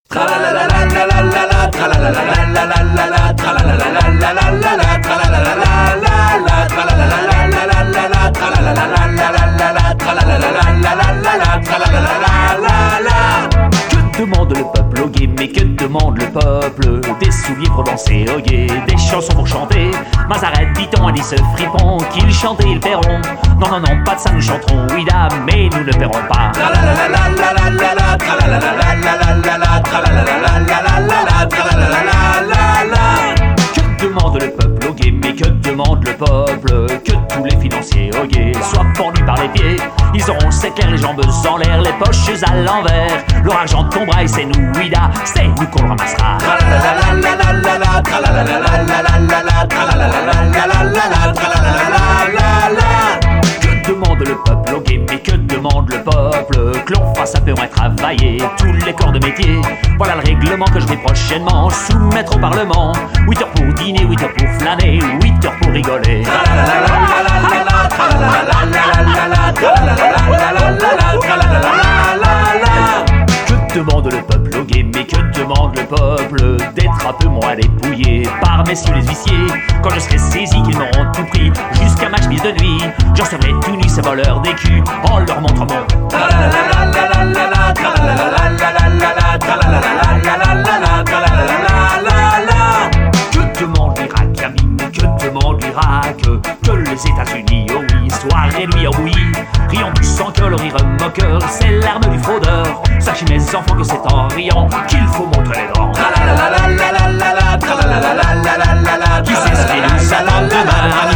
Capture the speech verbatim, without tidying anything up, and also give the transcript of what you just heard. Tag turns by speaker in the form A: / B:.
A: Que demande le peuple au gué, mais que demande le peuple? Des souliers pour danser au gué, des chansons pour chanter. Mazaret, dit-on, a dit ce fripon qu'ils chantaient, ils paieront. Non, non, non, pas de ça, nous chanterons, oui, dame, mais nous ne paierons pas. Que demande le peuple au gué, mais que demande le peuple? Que tous les financiers au gué soient pendus par les pieds. Ils auront, c'est clair, les jambes en l'air, les poches à l'envers. Leur argent tombera et c'est nous, Ouida, c'est nous qu'on le ramassera. Que demande le peuple au gué, mais que demande le peuple? Que l'on fasse un peu moins travailler tous les corps de métier. Voilà le règlement que je vais prochainement soumettre au Parlement. huit heures pour dîner, huit heures pour flâner, huit heures pour rigoler. Que demande le peuple au gué, mais que demande le peuple? D'être un peu moins dépouillé par messieurs les huissiers. Quand je serai saisi qu'ils m'auront tout pris jusqu'à ma chemise de nuit, j'en serai tout nu ces voleurs d'écus en leur montrant mon. Que demande l'Irak, Amin? Que demande l'Irak? Que les États-Unis, oh oui, soient réduits en bouillie. Rions du sang que le rire moqueur, c'est l'arme du fraudeur. Sachez mes enfants que c'est en riant qu'il faut montrer les dents. Qui sait ce qui nous attend demain?